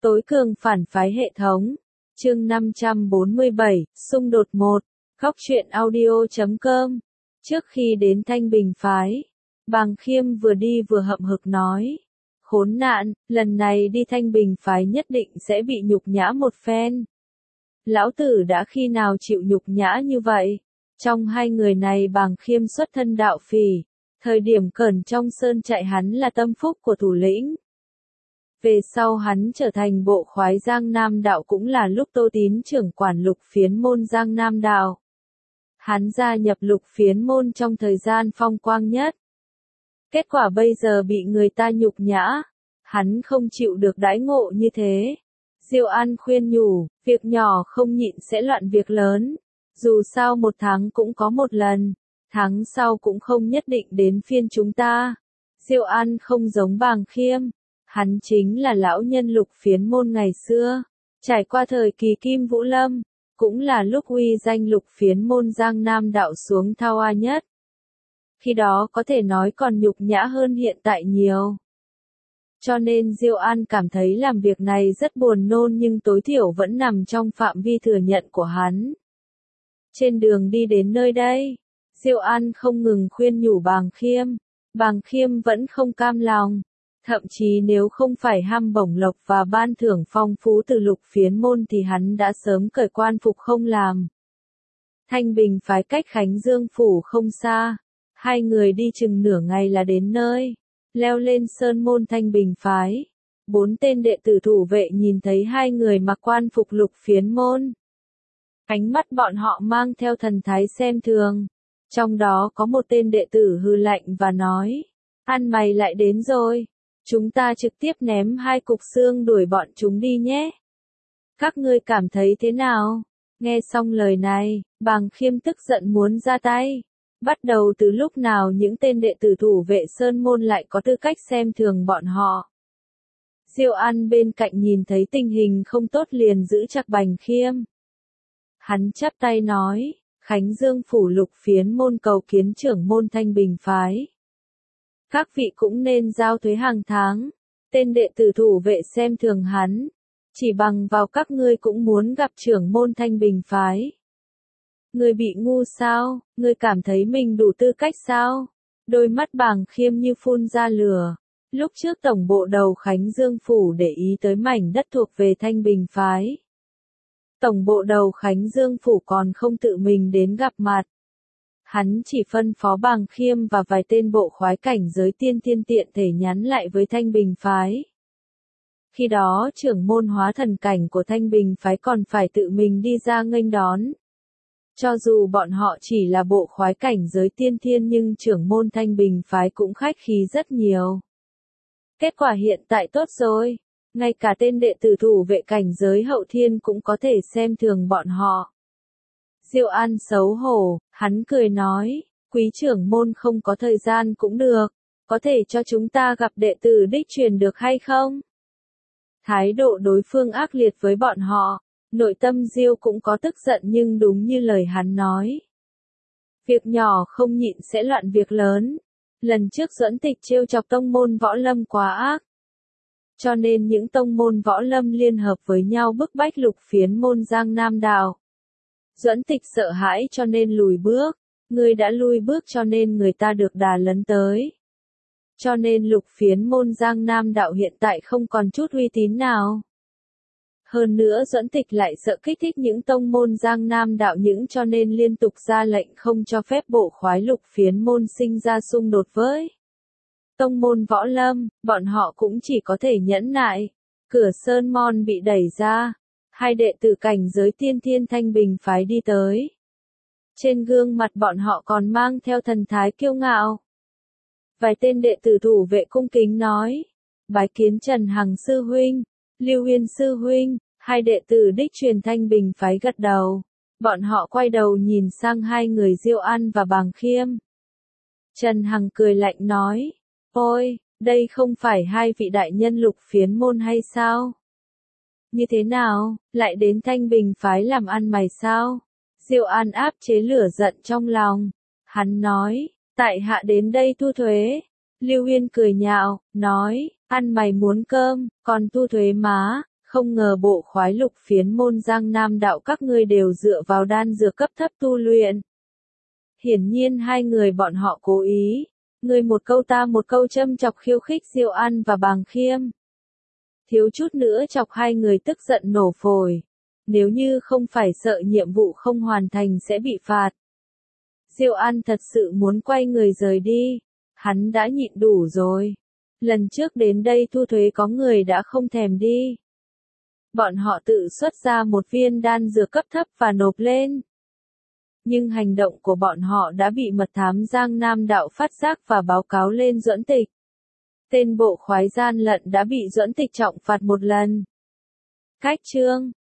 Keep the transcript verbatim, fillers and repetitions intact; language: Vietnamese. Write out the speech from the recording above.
Tối cường phản phái hệ thống. Chương năm trăm bốn mươi bảy, xung đột một. Góc truyện audio chấm com. Trước khi đến Thanh Bình phái, Bàng Khiêm vừa đi vừa hậm hực nói: "Khốn nạn, lần này đi Thanh Bình phái nhất định sẽ bị nhục nhã một phen. Lão tử đã khi nào chịu nhục nhã như vậy?" Trong hai người này Bàng Khiêm xuất thân đạo phỉ, thời điểm cẩn trong sơn trại hắn là tâm phúc của thủ lĩnh. Về sau hắn trở thành bộ khoái Giang Nam đạo cũng là lúc Tô Tín trưởng quản Lục Phiến môn Giang Nam đạo. Hắn gia nhập Lục Phiến môn trong thời gian phong quang nhất. Kết quả bây giờ bị người ta nhục nhã, hắn không chịu được đãi ngộ như thế. Diêu An khuyên nhủ, việc nhỏ không nhịn sẽ loạn việc lớn. Dù sao một tháng cũng có một lần, tháng sau cũng không nhất định đến phiên chúng ta. Diêu An không giống Bàng Khiêm, hắn chính là lão nhân Lục Phiến môn ngày xưa, trải qua thời kỳ Kim Vũ Lâm, cũng là lúc uy danh Lục Phiến môn Giang Nam đạo xuống thao a nhất. Khi đó có thể nói còn nhục nhã hơn hiện tại nhiều. Cho nên Diêu An cảm thấy làm việc này rất buồn nôn nhưng tối thiểu vẫn nằm trong phạm vi thừa nhận của hắn. Trên đường đi đến nơi đây, Diêu An không ngừng khuyên nhủ Bàng Khiêm. Bàng Khiêm vẫn không cam lòng. Thậm chí nếu không phải ham bổng lộc và ban thưởng phong phú từ Lục Phiến môn thì hắn đã sớm cởi quan phục không làm. Thanh Bình phái cách Khánh Dương phủ không xa. Hai người đi chừng nửa ngày là đến nơi. Leo lên sơn môn Thanh Bình phái. Bốn tên đệ tử thủ vệ nhìn thấy hai người mặc quan phục Lục Phiến môn. Ánh mắt bọn họ mang theo thần thái xem thường. Trong đó có một tên đệ tử hừ lạnh và nói: "Ăn mày lại đến rồi. Chúng ta trực tiếp ném hai cục xương đuổi bọn chúng đi nhé. Các ngươi cảm thấy thế nào?" Nghe xong lời này, Bàng Khiêm tức giận muốn ra tay. Bắt đầu từ lúc nào những tên đệ tử thủ vệ sơn môn lại có tư cách xem thường bọn họ? Diêu An bên cạnh nhìn thấy tình hình không tốt liền giữ chặt Bàng Khiêm. Hắn chắp tay nói: "Khánh Dương phủ Lục Phiến môn cầu kiến trưởng môn Thanh Bình phái. Các vị cũng nên giao thuế hàng tháng." Tên đệ tử thủ vệ xem thường hắn. "Chỉ bằng vào các ngươi cũng muốn gặp trưởng môn Thanh Bình phái. Ngươi bị ngu sao, ngươi cảm thấy mình đủ tư cách sao?" Đôi mắt Bàng Khiêm như phun ra lửa. Lúc trước tổng bộ đầu Khánh Dương phủ để ý tới mảnh đất thuộc về Thanh Bình phái. Tổng bộ đầu Khánh Dương phủ còn không tự mình đến gặp mặt. Hắn chỉ phân phó Bàng Khiêm và vài tên bộ khoái cảnh giới tiên thiên tiện thể nhắn lại với Thanh Bình phái. Khi đó trưởng môn hóa thần cảnh của Thanh Bình phái còn phải tự mình đi ra nghênh đón. Cho dù bọn họ chỉ là bộ khoái cảnh giới tiên thiên nhưng trưởng môn Thanh Bình phái cũng khách khí rất nhiều. Kết quả hiện tại tốt rồi, ngay cả tên đệ tử thủ vệ cảnh giới hậu thiên cũng có thể xem thường bọn họ. Diêu An xấu hổ, hắn cười nói: "Quý trưởng môn không có thời gian cũng được, có thể cho chúng ta gặp đệ tử đích truyền được hay không?" Thái độ đối phương ác liệt với bọn họ, nội tâm Diêu cũng có tức giận nhưng đúng như lời hắn nói. Việc nhỏ không nhịn sẽ loạn việc lớn. Lần trước Duẫn Tịch trêu chọc tông môn võ lâm quá ác. Cho nên những tông môn võ lâm liên hợp với nhau bức bách Lục Phiến môn Giang Nam đạo. Duẫn Tịch sợ hãi cho nên lùi bước. Người đã lùi bước cho nên người ta được đà lấn tới. Cho nên Lục Phiến môn Giang Nam đạo hiện tại không còn chút uy tín nào. Hơn nữa Duẫn Tịch lại sợ kích thích những tông môn Giang Nam đạo những cho nên liên tục ra lệnh không cho phép bộ khoái Lục Phiến môn sinh ra xung đột với tông môn võ lâm, bọn họ cũng chỉ có thể nhẫn nại. Cửa sơn môn bị đẩy ra, hai đệ tử cảnh giới tiên thiên Thanh Bình phái đi tới. Trên gương mặt bọn họ còn mang theo thần thái kiêu ngạo. Vài tên đệ tử thủ vệ cung kính nói: "Bái kiến Trần Hằng sư huynh, Lưu Uyên sư huynh." Hai đệ tử đích truyền Thanh Bình phái gật đầu. Bọn họ quay đầu nhìn sang hai người Diêu An và Bàng Khiêm. Trần Hằng cười lạnh nói: "Ôi, đây không phải hai vị đại nhân Lục Phiến môn hay sao? Như thế nào, lại đến Thanh Bình phái làm ăn mày sao?" Diêu An áp chế lửa giận trong lòng. Hắn nói: "Tại hạ đến đây thu thuế." Lưu Uyên cười nhạo, nói: "Ăn mày muốn cơm, còn thu thuế má, Không ngờ bộ khoái lục phiến môn Giang Nam đạo các ngươi đều dựa vào đan dược cấp thấp tu luyện. Hiển nhiên hai người bọn họ cố ý, ngươi một câu ta một câu châm chọc khiêu khích Diệu An và Bàng Khiêm. Thiếu chút nữa chọc hai người tức giận nổ phổi. Nếu như không phải sợ nhiệm vụ không hoàn thành sẽ bị phạt. Diệu An thật sự muốn quay người rời đi. Hắn đã nhịn đủ rồi. Lần trước đến đây thu thuế có người đã không thèm đi. Bọn họ tự xuất ra một viên đan dược cấp thấp và nộp lên. Nhưng hành động của bọn họ đã bị mật thám Giang Nam đạo phát giác và báo cáo lên Duẫn Tịch. Tên bộ khoái gian lận đã bị Duẫn Tịch trọng phạt một lần. Cách chương